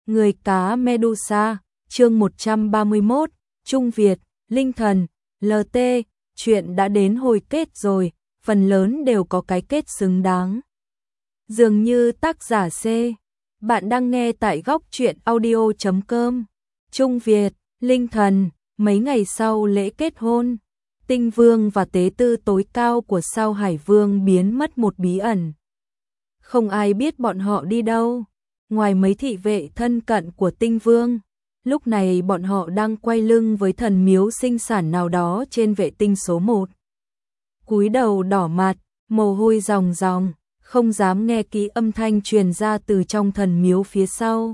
Người cá Medusa, chương 131, Trung Việt, Linh Thần, LT, chuyện đã đến hồi kết rồi, phần lớn đều có cái kết xứng đáng. Dường như tác giả C. Bạn đang nghe tại góc truyện audio.com. Trung Việt, Linh Thần, mấy ngày sau lễ kết hôn, Tinh Vương và tế tư tối cao của Sao Hải Vương biến mất một bí ẩn. Không ai biết bọn họ đi đâu, ngoài mấy thị vệ thân cận của Tinh Vương. Lúc này bọn họ đang quay lưng với thần miếu sinh sản nào đó trên vệ tinh số 1. Cúi đầu đỏ mặt, mồ hôi ròng ròng, không dám nghe kỹ âm thanh truyền ra từ trong thần miếu phía sau.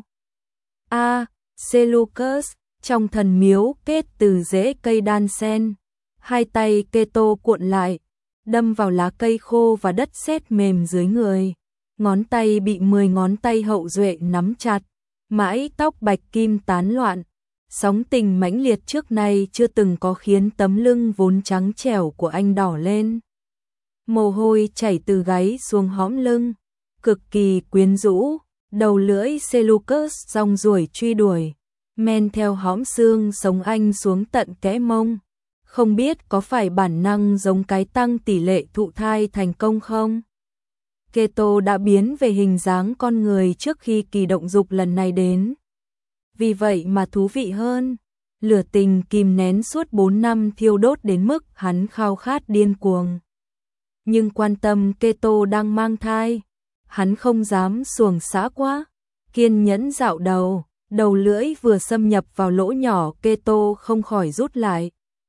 Seleucus, trong thần miếu kết từ rễ cây đan sen, hai tay Keto cuộn lại, đâm vào lá cây khô và đất sét mềm dưới người. Ngón tay bị 10 ngón tay hậu duệ nắm chặt, mái tóc bạch kim tán loạn. Sóng tình mãnh liệt trước nay chưa từng có khiến tấm lưng vốn trắng trẻo của anh đỏ lên. Mồ hôi chảy từ gáy xuống hõm lưng, cực kỳ quyến rũ, đầu lưỡi Seleucus rong ruổi truy đuổi, men theo hõm xương sống anh xuống tận kẽ mông. Không biết có phải bản năng giống cái tăng tỷ lệ thụ thai thành công không? Keto đã biến về hình dáng con người trước khi kỳ động dục lần này đến. Vì vậy mà thú vị hơn, lửa tình kìm nén suốt 4 năm thiêu đốt đến mức hắn khao khát điên cuồng. Nhưng quan tâm Keto đang mang thai, hắn không dám xuồng xã quá, kiên nhẫn dạo đầu lưỡi vừa xâm nhập vào lỗ nhỏ Keto không khỏi rút lại.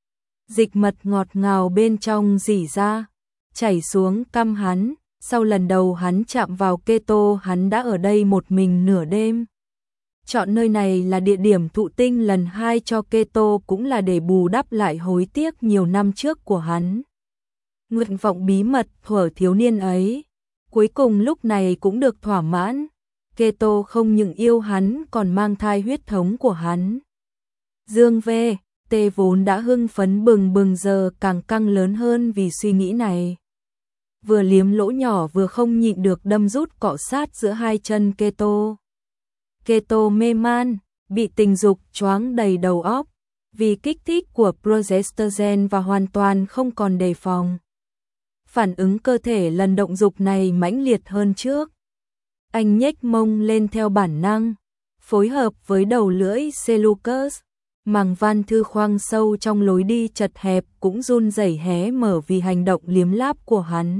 Dịch mật ngọt ngào bên trong rỉ ra, chảy xuống cằm hắn. Sau lần đầu hắn chạm vào Keto, hắn đã ở đây một mình nửa đêm. Chọn nơi này là địa điểm thụ tinh lần 2 cho Keto cũng là để bù đắp lại hối tiếc nhiều năm trước của hắn. Nguyện vọng bí mật thuở thiếu niên ấy, cuối cùng lúc này cũng được thỏa mãn. Keto không những yêu hắn còn mang thai huyết thống của hắn. Dương V, T vốn đã hưng phấn bừng bừng giờ càng căng lớn hơn vì suy nghĩ này. Vừa liếm lỗ nhỏ vừa không nhịn được đâm rút cọ sát giữa hai chân Keto. Keto mê man, bị tình dục choáng đầy đầu óc, vì kích thích của progesterone và hoàn toàn không còn đề phòng. Phản ứng cơ thể lần động dục này mãnh liệt hơn trước. Anh nhếch mông lên theo bản năng, phối hợp với đầu lưỡi Seleucus. Màng van thư khoang sâu trong lối đi chật hẹp cũng run rẩy hé mở vì hành động liếm láp của hắn.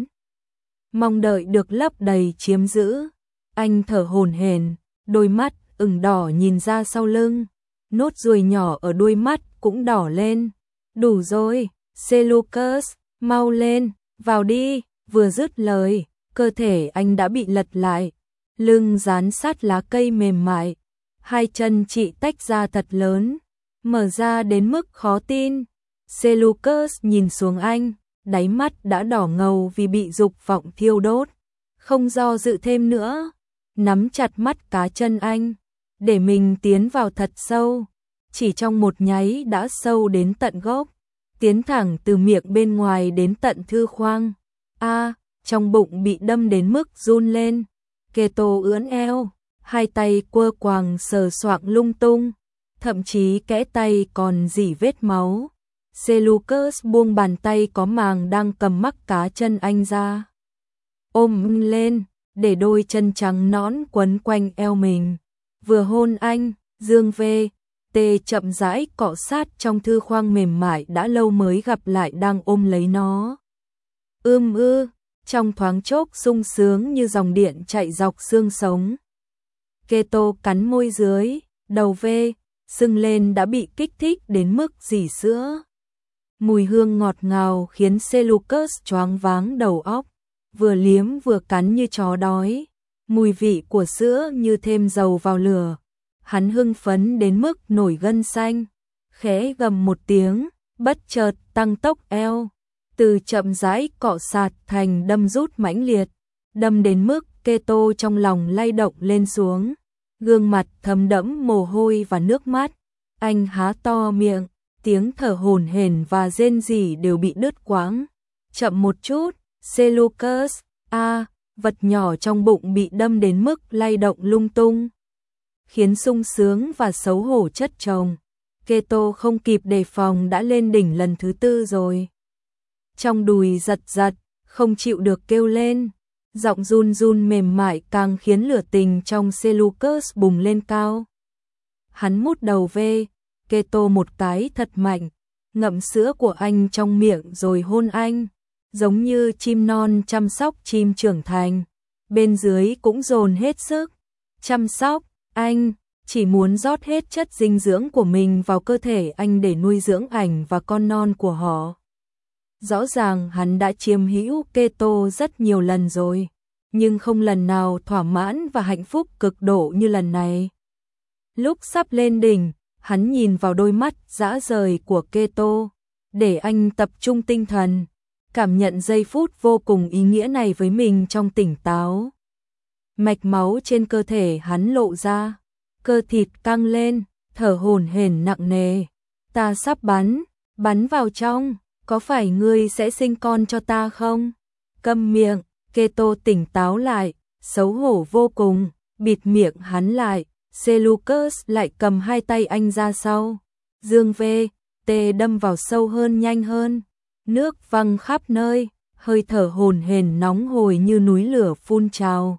Mong đợi được lấp đầy chiếm giữ. Anh thở hổn hển, đôi mắt ửng đỏ nhìn ra sau lưng. Nốt ruồi nhỏ ở đuôi mắt cũng đỏ lên. Đủ rồi, Seleucus, mau lên, vào đi. Vừa dứt lời, cơ thể anh đã bị lật lại. Lưng dán sát lá cây mềm mại. Hai chân chị tách ra thật lớn, mở ra đến mức khó tin. Seleucus nhìn xuống anh, đáy mắt đã đỏ ngầu vì bị dục vọng thiêu đốt. Không do dự thêm nữa, nắm chặt mắt cá chân anh, để mình tiến vào thật sâu. Chỉ trong một nháy đã sâu đến tận gốc, tiến thẳng từ miệng bên ngoài đến tận thư khoang. Trong bụng bị đâm đến mức run lên. Keto ưỡn eo, hai tay quơ quàng sờ soạng lung tung, thậm chí kẽ tay còn rỉ vết máu. Seleucus buông bàn tay có màng đang cầm mắc cá chân anh ra, ôm lên, để đôi chân trắng nõn quấn quanh eo mình. Vừa hôn anh, Dương V, T chậm rãi cọ sát trong thư khoang mềm mại đã lâu mới gặp lại đang ôm lấy nó. Trong thoáng chốc sung sướng như dòng điện chạy dọc xương sống. Keto cắn môi dưới, đầu V sưng lên đã bị kích thích đến mức rỉ sữa. Mùi hương ngọt ngào khiến Seleucus choáng váng đầu óc, vừa liếm vừa cắn như chó đói. Mùi vị của sữa như thêm dầu vào lửa. Hắn hưng phấn đến mức nổi gân xanh, khẽ gầm một tiếng, bất chợt tăng tốc eo, từ chậm rãi cọ sát thành đâm rút mãnh liệt, đâm đến mức Keto trong lòng lay động lên xuống, gương mặt thấm đẫm mồ hôi và nước mắt. Anh há to miệng, tiếng thở hổn hển và rên rỉ đều bị đứt quãng. Chậm một chút, Seleucus, vật nhỏ trong bụng bị đâm đến mức lay động lung tung. khiến sung sướng và xấu hổ chất chồng. Keto không kịp đề phòng đã lên đỉnh lần thứ 4 rồi. Trong đùi giật giật, không chịu được kêu lên. Giọng run run mềm mại càng khiến lửa tình trong Seleucus bùng lên cao. Hắn mút đầu về, Keto một cái thật mạnh, ngậm sữa của anh trong miệng rồi hôn anh, giống như chim non chăm sóc chim trưởng thành. Bên dưới cũng dồn hết sức chăm sóc anh, chỉ muốn rót hết chất dinh dưỡng của mình vào cơ thể anh để nuôi dưỡng ảnh và con non của họ. Rõ ràng hắn đã chiếm hữu Keto rất nhiều lần rồi, nhưng không lần nào thỏa mãn và hạnh phúc cực độ như lần này. Lúc sắp lên đỉnh, hắn nhìn vào đôi mắt dã rời của Keto, để anh tập trung tinh thần, cảm nhận giây phút vô cùng ý nghĩa này với mình trong tỉnh táo. Mạch máu trên cơ thể hắn lộ ra, cơ thịt căng lên, thở hổn hển nặng nề. Ta sắp bắn vào trong, có phải ngươi sẽ sinh con cho ta không? Câm miệng, Keto tỉnh táo lại, xấu hổ vô cùng, bịt miệng hắn lại. Seleucus lại cầm hai tay anh ra sau, dương về, tê đâm vào sâu hơn nhanh hơn, nước văng khắp nơi, hơi thở hổn hển nóng hổi như núi lửa phun trào.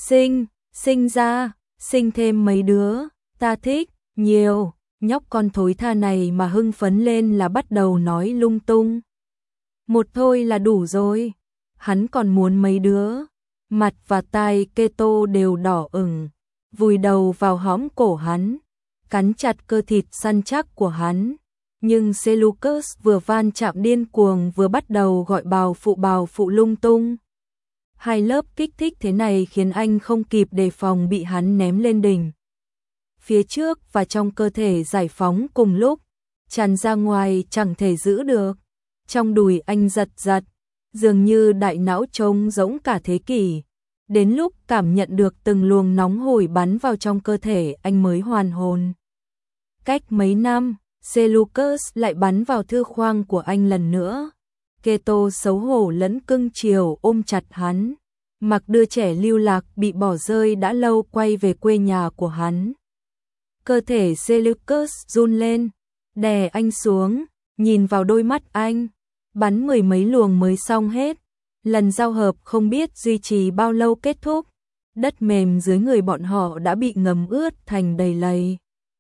Sinh ra, sinh thêm mấy đứa, ta thích, nhiều. Nhóc con thối tha này mà hưng phấn lên là bắt đầu nói lung tung. Một thôi là đủ rồi, hắn còn muốn mấy đứa. Mặt và tai Keto đều đỏ ửng, vùi đầu vào hõm cổ hắn, cắn chặt cơ thịt săn chắc của hắn. Nhưng Seleucus vừa van chạm điên cuồng vừa bắt đầu gọi bào phụ lung tung. Hai lớp kích thích thế này khiến anh không kịp đề phòng bị hắn ném lên đỉnh. Phía trước và trong cơ thể giải phóng cùng lúc, tràn ra ngoài chẳng thể giữ được. Trong đùi anh giật giật, dường như đại não trống rỗng cả thế kỷ. Đến lúc cảm nhận được từng luồng nóng hổi bắn vào trong cơ thể anh mới hoàn hồn. Cách mấy năm, Seleucus lại bắn vào thư khoang của anh lần nữa. Keto xấu hổ lẫn cưng chiều ôm chặt hắn, mặc đứa trẻ lưu lạc bị bỏ rơi đã lâu quay về quê nhà của hắn. Cơ thể Seleucus run lên, đè anh xuống, nhìn vào đôi mắt anh, bắn mười mấy luồng mới xong hết. Lần giao hợp không biết duy trì bao lâu kết thúc, đất mềm dưới người bọn họ đã bị ngấm ướt thành đầy lầy.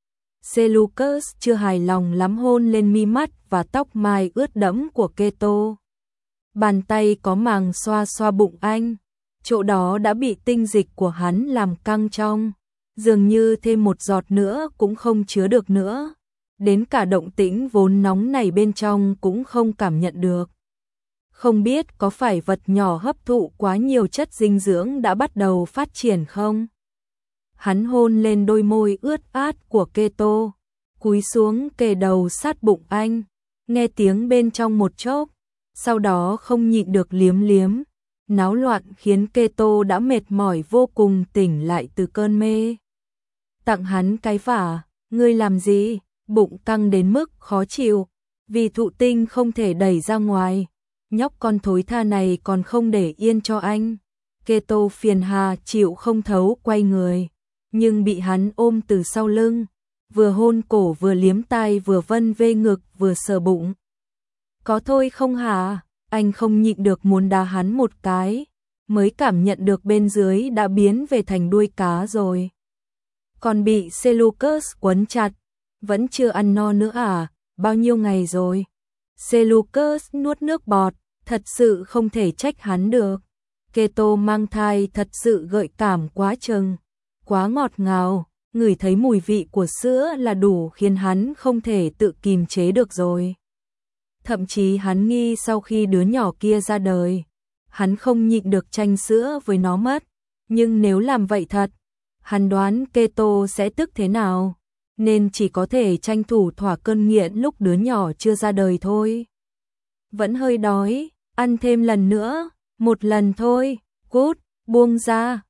Seleucus chưa hài lòng lắm hôn lên mi mắt và tóc mai ướt đẫm của Keto. Bàn tay có màng xoa xoa bụng anh, chỗ đó đã bị tinh dịch của hắn làm căng trong, dường như thêm một giọt nữa cũng không chứa được nữa. Đến cả động tĩnh vốn nóng này bên trong cũng không cảm nhận được. Không biết có phải vật nhỏ hấp thụ quá nhiều chất dinh dưỡng đã bắt đầu phát triển không? Hắn hôn lên đôi môi ướt át của Keto, cúi xuống kề đầu sát bụng anh, nghe tiếng bên trong một chốc, sau đó không nhịn được liếm liếm, náo loạn khiến Keto đã mệt mỏi vô cùng tỉnh lại từ cơn mê. Tặng hắn cái vả, ngươi làm gì? Bụng căng đến mức khó chịu, vì thụ tinh không thể đẩy ra ngoài. Nhóc con thối tha này còn không để yên cho anh. Keto phiền hà chịu không thấu quay người, nhưng bị hắn ôm từ sau lưng, vừa hôn cổ vừa liếm tai vừa vân vê ngực vừa sờ bụng. Có thôi không hả? Anh không nhịn được muốn đá hắn một cái, mới cảm nhận được bên dưới đã biến về thành đuôi cá rồi. Còn bị Seleucus quấn chặt, vẫn chưa ăn no nữa à? Bao nhiêu ngày rồi? Seleucus nuốt nước bọt, thật sự không thể trách hắn được. Keto mang thai thật sự gợi cảm quá chừng, quá ngọt ngào, ngửi thấy mùi vị của sữa là đủ khiến hắn không thể tự kìm chế được rồi. Thậm chí hắn nghi sau khi đứa nhỏ kia ra đời, hắn không nhịn được tranh sữa với nó mất. Nhưng nếu làm vậy thật, hắn đoán Keto sẽ tức thế nào, nên chỉ có thể tranh thủ thỏa cơn nghiện lúc đứa nhỏ chưa ra đời thôi. Vẫn hơi đói, ăn thêm lần nữa, một lần thôi, cút, buông ra,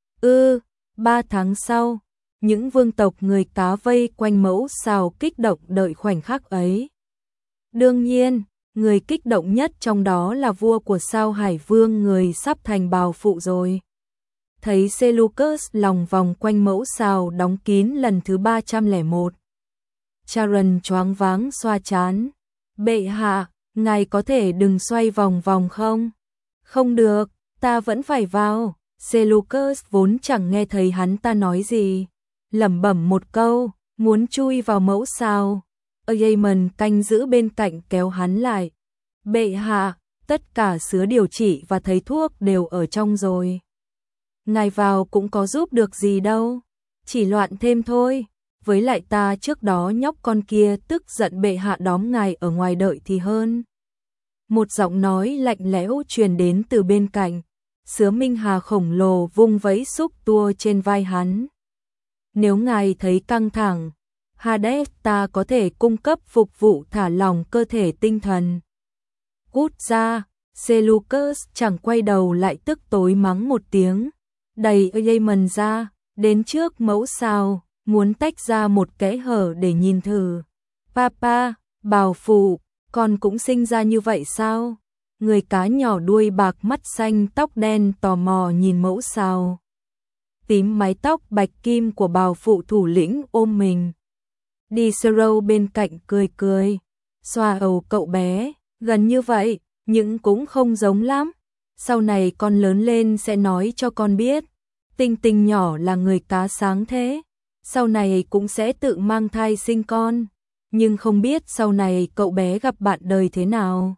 3 tháng sau, những vương tộc người cá vây quanh mẫu xào kích động đợi khoảnh khắc ấy. Đương nhiên, người kích động nhất trong đó là vua của sao Hải Vương, người sắp thành bào phụ rồi. thấy Seleucus lòng vòng quanh mẫu sào đóng kín lần thứ 301. Charon choáng váng xoa trán. Bệ hạ, ngài có thể đừng xoay vòng vòng không? Không được, ta vẫn phải vào. Seleucus vốn chẳng nghe thấy hắn ta nói gì, lẩm bẩm một câu, muốn chui vào mẫu sào. Agamemnon canh giữ bên cạnh kéo hắn lại. Bệ hạ, tất cả sứa điều trị và thầy thuốc đều ở trong rồi. Ngài vào cũng có giúp được gì đâu, chỉ loạn thêm thôi. Với lại ta trước đó nhóc con kia tức giận bệ hạ đóm ngài ở ngoài đợi thì hơn. Một giọng nói lạnh lẽo truyền đến từ bên cạnh. Sứa Minh Hà khổng lồ vung vẫy xúc tua trên vai hắn. Nếu ngài thấy căng thẳng, Hades, ta có thể cung cấp phục vụ thả lỏng cơ thể tinh thần. Cút ra. Seleucus chẳng quay đầu lại tức tối mắng một tiếng, đẩy Agamemnon ra, đến trước mẫu sào, muốn tách ra một kẽ hở để nhìn thử. Papa, bào phụ, con cũng sinh ra như vậy sao? Người cá nhỏ đuôi bạc mắt xanh tóc đen tò mò nhìn mẫu sào. Tím mái tóc bạch kim của bào phụ thủ lĩnh ôm mình. Diderot bên cạnh cười cười, xoa đầu cậu bé, gần như vậy, nhưng cũng không giống lắm. Sau này con lớn lên sẽ nói cho con biết. Tinh Tinh nhỏ là người cá sáng thế, sau này cũng sẽ tự mang thai sinh con, nhưng không biết sau này cậu bé gặp bạn đời thế nào.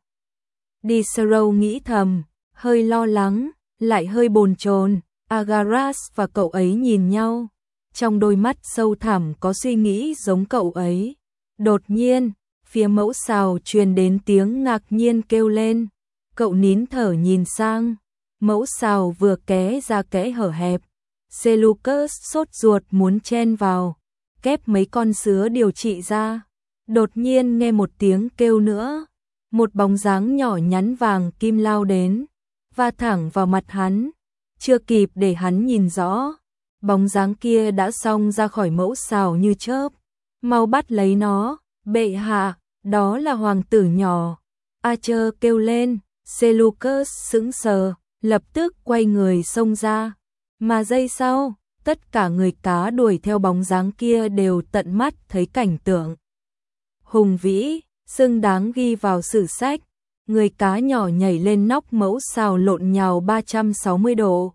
Diderot nghĩ thầm, hơi lo lắng, lại hơi bồn chồn. Agaras và cậu ấy nhìn nhau, trong đôi mắt sâu thẳm có suy nghĩ giống cậu ấy. Đột nhiên, phía mẫu sào truyền đến tiếng ngạc nhiên kêu lên. Cậu nín thở nhìn sang, mẫu sào vừa ké ra kẽ hở hẹp. Seleucus sốt ruột muốn chen vào, kép mấy con sứa điều trị ra. Đột nhiên nghe một tiếng kêu nữa, một bóng dáng nhỏ nhắn vàng kim lao đến, va thẳng vào mặt hắn. Chưa kịp để hắn nhìn rõ, bóng dáng kia đã xông ra khỏi mẫu sào như chớp. Mau bắt lấy nó, bệ hạ, đó là hoàng tử nhỏ. Archer kêu lên. Seleucus sững sờ, lập tức quay người xông ra. Mà giây sau, tất cả người cá đuổi theo bóng dáng kia đều tận mắt thấy cảnh tượng hùng vĩ, xứng đáng ghi vào sử sách. Người cá nhỏ nhảy lên nóc mẫu sào lộn nhào 360 độ.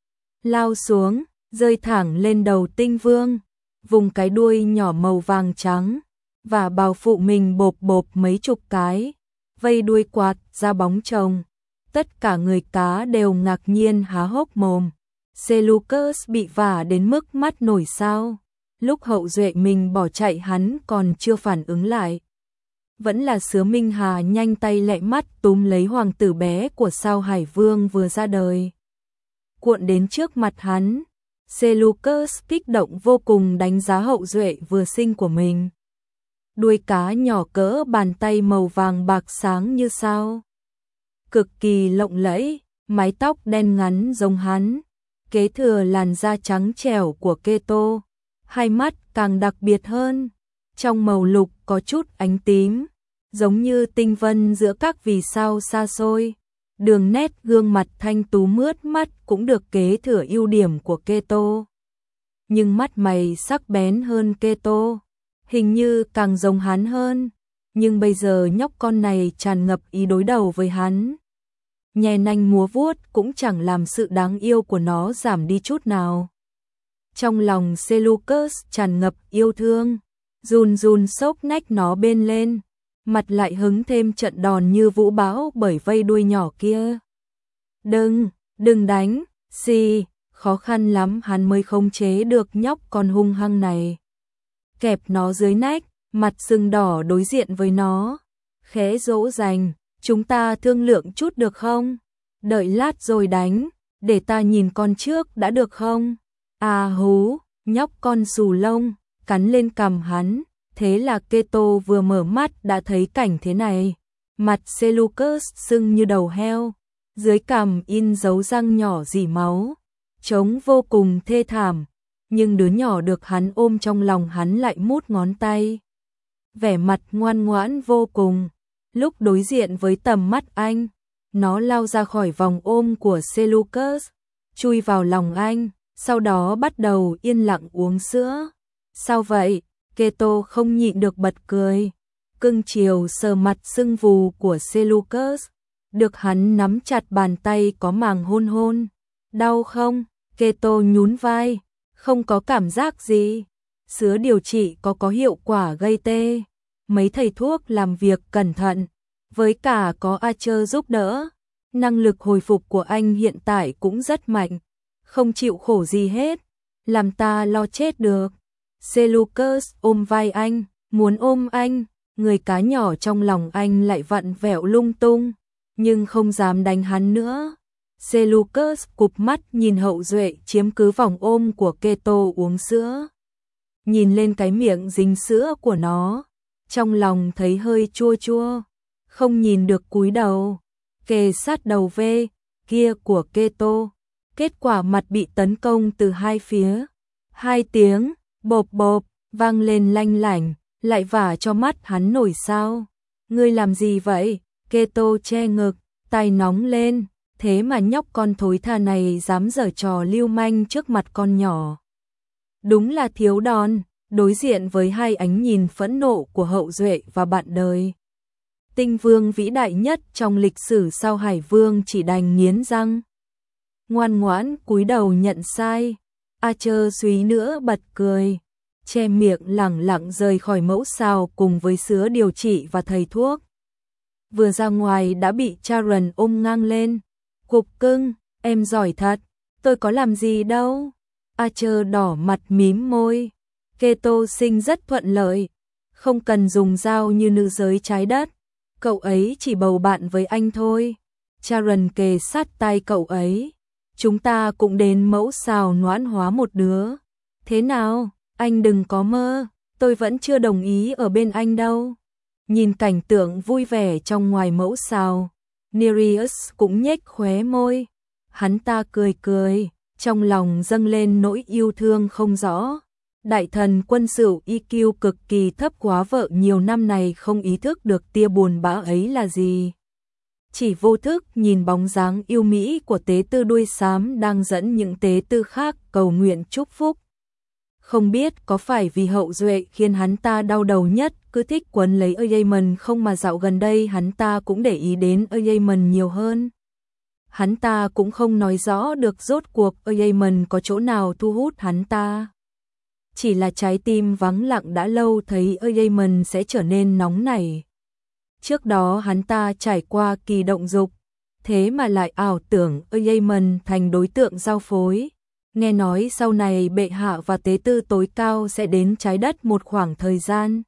Lao xuống, rơi thẳng lên đầu Tinh Vương, vùng cái đuôi nhỏ màu vàng trắng, và bào phụ mình bộp bộp mấy chục cái, vây đuôi quạt ra bóng chồng. Tất cả người cá đều ngạc nhiên há hốc mồm. Seleucus bị vả đến mức mắt nổi sao. Lúc hậu duệ mình bỏ chạy hắn còn chưa phản ứng lại. Vẫn là Sứa Minh Hà nhanh tay lẹ mắt túm lấy hoàng tử bé của Sao Hải Vương vừa ra đời, cuộn đến trước mặt hắn. Seleucus kích động vô cùng đánh giá hậu duệ vừa sinh của mình. Đuôi cá nhỏ cỡ bàn tay màu vàng bạc sáng như sao, cực kỳ lộng lẫy, mái tóc đen ngắn giống hắn, kế thừa làn da trắng trẻo của Keto, hai mắt càng đặc biệt hơn, trong màu lục có chút ánh tím, giống như tinh vân giữa các vì sao xa xôi. Đường nét gương mặt thanh tú mướt mắt cũng được kế thừa ưu điểm của Keto. Nhưng mắt mày sắc bén hơn Keto, hình như càng giống hắn hơn. Nhưng bây giờ nhóc con này tràn ngập ý đối đầu với hắn. Nhè nanh múa vuốt cũng chẳng làm sự đáng yêu của nó giảm đi chút nào. Trong lòng Seleucus tràn ngập yêu thương, run run xốc nách nó bên lên, mặt lại hứng thêm trận đòn như vũ bão bởi vây đuôi nhỏ kia. Đừng đánh, khó khăn lắm hắn mới khống chế được nhóc con hung hăng này. Kẹp nó dưới nách, mặt sưng đỏ đối diện với nó, khẽ dỗ dành, chúng ta thương lượng chút được không? Đợi lát rồi đánh, để ta nhìn con trước đã được không? À hú, nhóc con xù lông, cắn lên cằm hắn. Thế là Keto vừa mở mắt đã thấy cảnh thế này. Mặt Seleucus sưng như đầu heo, dưới cằm in dấu răng nhỏ rỉ máu, trông vô cùng thê thảm. Nhưng đứa nhỏ được hắn ôm trong lòng hắn lại mút ngón tay, vẻ mặt ngoan ngoãn vô cùng. Lúc đối diện với tầm mắt anh, nó lao ra khỏi vòng ôm của Seleucus, chui vào lòng anh, sau đó bắt đầu yên lặng uống sữa. Sao vậy? Keto không nhịn được bật cười. Cưng chiều sờ mặt sưng vù của Seleucus, được hắn nắm chặt bàn tay có màng hôn hôn. Đau không? Keto nhún vai, không có cảm giác gì. Sữa điều trị có hiệu quả gây tê. Mấy thầy thuốc làm việc cẩn thận, với cả có Archer giúp đỡ. Năng lực hồi phục của anh hiện tại cũng rất mạnh, không chịu khổ gì hết, làm ta lo chết được. Seleucus ôm vai anh, muốn ôm anh, người cá nhỏ trong lòng anh lại vặn vẹo lung tung, nhưng không dám đánh hắn nữa. Seleucus cụp mắt nhìn Hậu Duệ chiếm cứ vòng ôm của Keto uống sữa. Nhìn lên cái miệng dính sữa của nó, trong lòng thấy hơi chua chua, không nhìn được cúi đầu, kề sát đầu ve kia của Keto. Kết quả mặt bị tấn công từ hai phía. 2 tiếng, bộp bộp, vang lên lanh lảnh, lại vả cho mắt hắn nổi sao. Ngươi làm gì vậy? Keto che ngực, tay nóng lên, thế mà nhóc con thối tha này dám giở trò lưu manh trước mặt con nhỏ. Đúng là thiếu đòn, đối diện với hai ánh nhìn phẫn nộ của Hậu Duệ và bạn đời. Tinh vương vĩ đại nhất trong lịch sử sau Hải Vương chỉ đành nghiến răng. Ngoan ngoãn cúi đầu nhận sai. Archer suý nữa bật cười, che miệng lẳng lặng rời khỏi mẫu sao cùng với sữa điều trị và thầy thuốc. Vừa ra ngoài đã bị Charon ôm ngang lên. Cục cưng, em giỏi thật, tôi có làm gì đâu. Archer đỏ mặt mím môi. Keto sinh rất thuận lợi, không cần dùng dao như nữ giới trái đất. Cậu ấy chỉ bầu bạn với anh thôi. Charon kề sát tai cậu ấy. Chúng ta cũng đến mẫu sao noãn hóa một đứa. Thế nào, anh đừng có mơ, tôi vẫn chưa đồng ý ở bên anh đâu. Nhìn cảnh tượng vui vẻ trong ngoài mẫu sao, Nereus cũng nhếch khóe môi. Hắn ta cười cười, trong lòng dâng lên nỗi yêu thương không rõ. Đại thần quân sự EQ cực kỳ thấp quá vợ nhiều năm này không ý thức được tia buồn bã ấy là gì. Chỉ vô thức nhìn bóng dáng yêu mỹ của tế tư đuôi xám đang dẫn những tế tư khác cầu nguyện chúc phúc. Không biết có phải vì Hậu Duệ khiến hắn ta đau đầu nhất, cứ thích quấn lấy Aemon không mà dạo gần đây hắn ta cũng để ý đến Aemon nhiều hơn. Hắn ta cũng không nói rõ được rốt cuộc Aemon có chỗ nào thu hút hắn ta. Chỉ là trái tim vắng lặng đã lâu thấy Aemon sẽ trở nên nóng nảy. Trước đó hắn ta trải qua kỳ động dục, thế mà lại ảo tưởng Aemon thành đối tượng giao phối. Nghe nói sau này bệ hạ và tế tư tối cao sẽ đến trái đất một khoảng thời gian.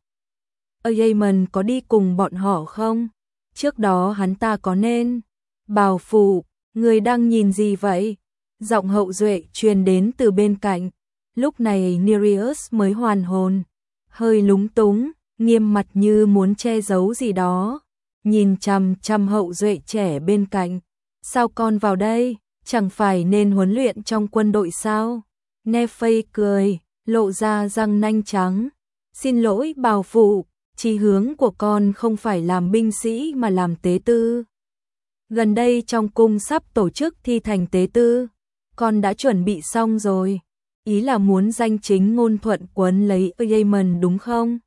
Aemon có đi cùng bọn họ không? Trước đó hắn ta có nên. Bào phụ, người đang nhìn gì vậy? Giọng Hậu Duệ truyền đến từ bên cạnh. Lúc này Nereus mới hoàn hồn, hơi lúng túng, nghiêm mặt như muốn che giấu gì đó, nhìn chằm chằm Hậu Duệ trẻ bên cạnh. Sao con vào đây, chẳng phải nên huấn luyện trong quân đội sao? Nephay cười, lộ ra răng nanh trắng. Xin lỗi bào phụ, chí hướng của con không phải làm binh sĩ mà làm tế tư. Gần đây trong cung sắp tổ chức thi thành tế tư, con đã chuẩn bị xong rồi. Ý là muốn danh chính ngôn thuận quấn lấy Aemon đúng không?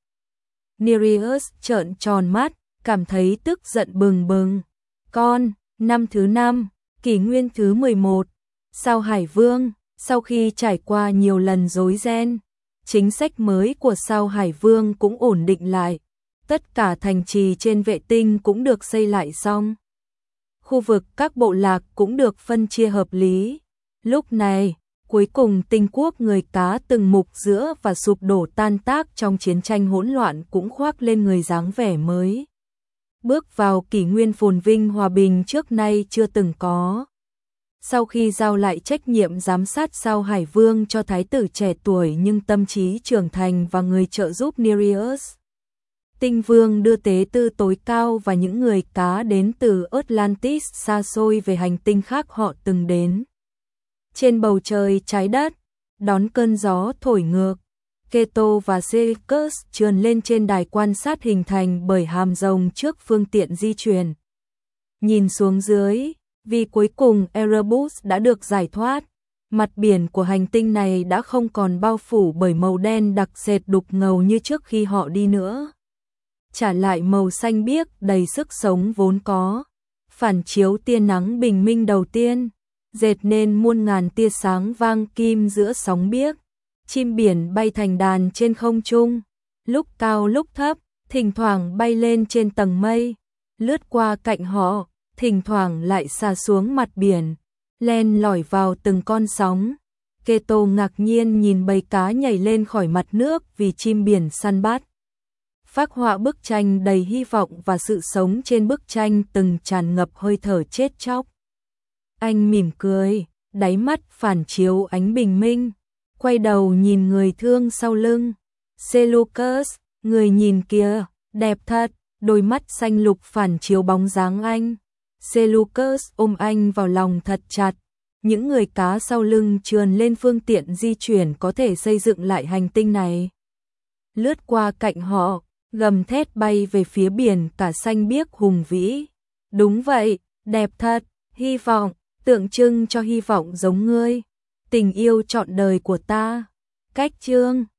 Nereus trợn tròn mắt, cảm thấy tức giận bừng bừng. Con, năm thứ 5, kỷ nguyên thứ 11, sau Hải Vương, sau khi trải qua nhiều lần rối ren, chính sách mới của sao Hải Vương cũng ổn định lại. Tất cả thành trì trên vệ tinh cũng được xây lại xong. Khu vực các bộ lạc cũng được phân chia hợp lý. Lúc này, cuối cùng tinh quốc người cá từng mục giữa và sụp đổ tan tác trong chiến tranh hỗn loạn cũng khoác lên người dáng vẻ mới. Bước vào kỷ nguyên phồn vinh hòa bình trước nay chưa từng có. Sau khi giao lại trách nhiệm giám sát sao Hải Vương cho thái tử trẻ tuổi nhưng tâm trí trưởng thành và người trợ giúp Nereus, Tinh Vương đưa tế tư tối cao và những người cá đến từ Atlantis xa xôi về hành tinh khác họ từng đến. Trên bầu trời trái đất, đón cơn gió thổi ngược, Keto và Seleucus trườn lên trên đài quan sát hình thành bởi hàm rồng trước phương tiện di chuyển. Nhìn xuống dưới, vì cuối cùng Erebus đã được giải thoát. Mặt biển của hành tinh này đã không còn bao phủ bởi màu đen đặc sệt đục ngầu như trước khi họ đi nữa. Trả lại màu xanh biếc đầy sức sống vốn có. Phản chiếu tia nắng bình minh đầu tiên, dệt nên muôn ngàn tia sáng vang kim giữa sóng biếc. Chim biển bay thành đàn trên không trung, lúc cao lúc thấp, thỉnh thoảng bay lên trên tầng mây, lướt qua cạnh họ, thỉnh thoảng lại xà xuống mặt biển, len lỏi vào từng con sóng. Keto ngạc nhiên nhìn bầy cá nhảy lên khỏi mặt nước vì chim biển săn bắt. Phác họa bức tranh đầy hy vọng và sự sống trên bức tranh từng tràn ngập hơi thở chết chóc. Anh mỉm cười, đáy mắt phản chiếu ánh bình minh, quay đầu nhìn người thương sau lưng. Seleucus, người nhìn kìa, đẹp thật, đôi mắt xanh lục phản chiếu bóng dáng anh. Seleucus ôm anh vào lòng thật chặt. Những người cá sau lưng trườn lên phương tiện di chuyển có thể xây dựng lại hành tinh này. Lướt qua cạnh họ, gầm thét bay về phía biển cả xanh biếc hùng vĩ. Đúng vậy, đẹp thật, hy vọng, tượng trưng cho hy vọng giống ngươi. Tình yêu trọn đời của ta. Cách chương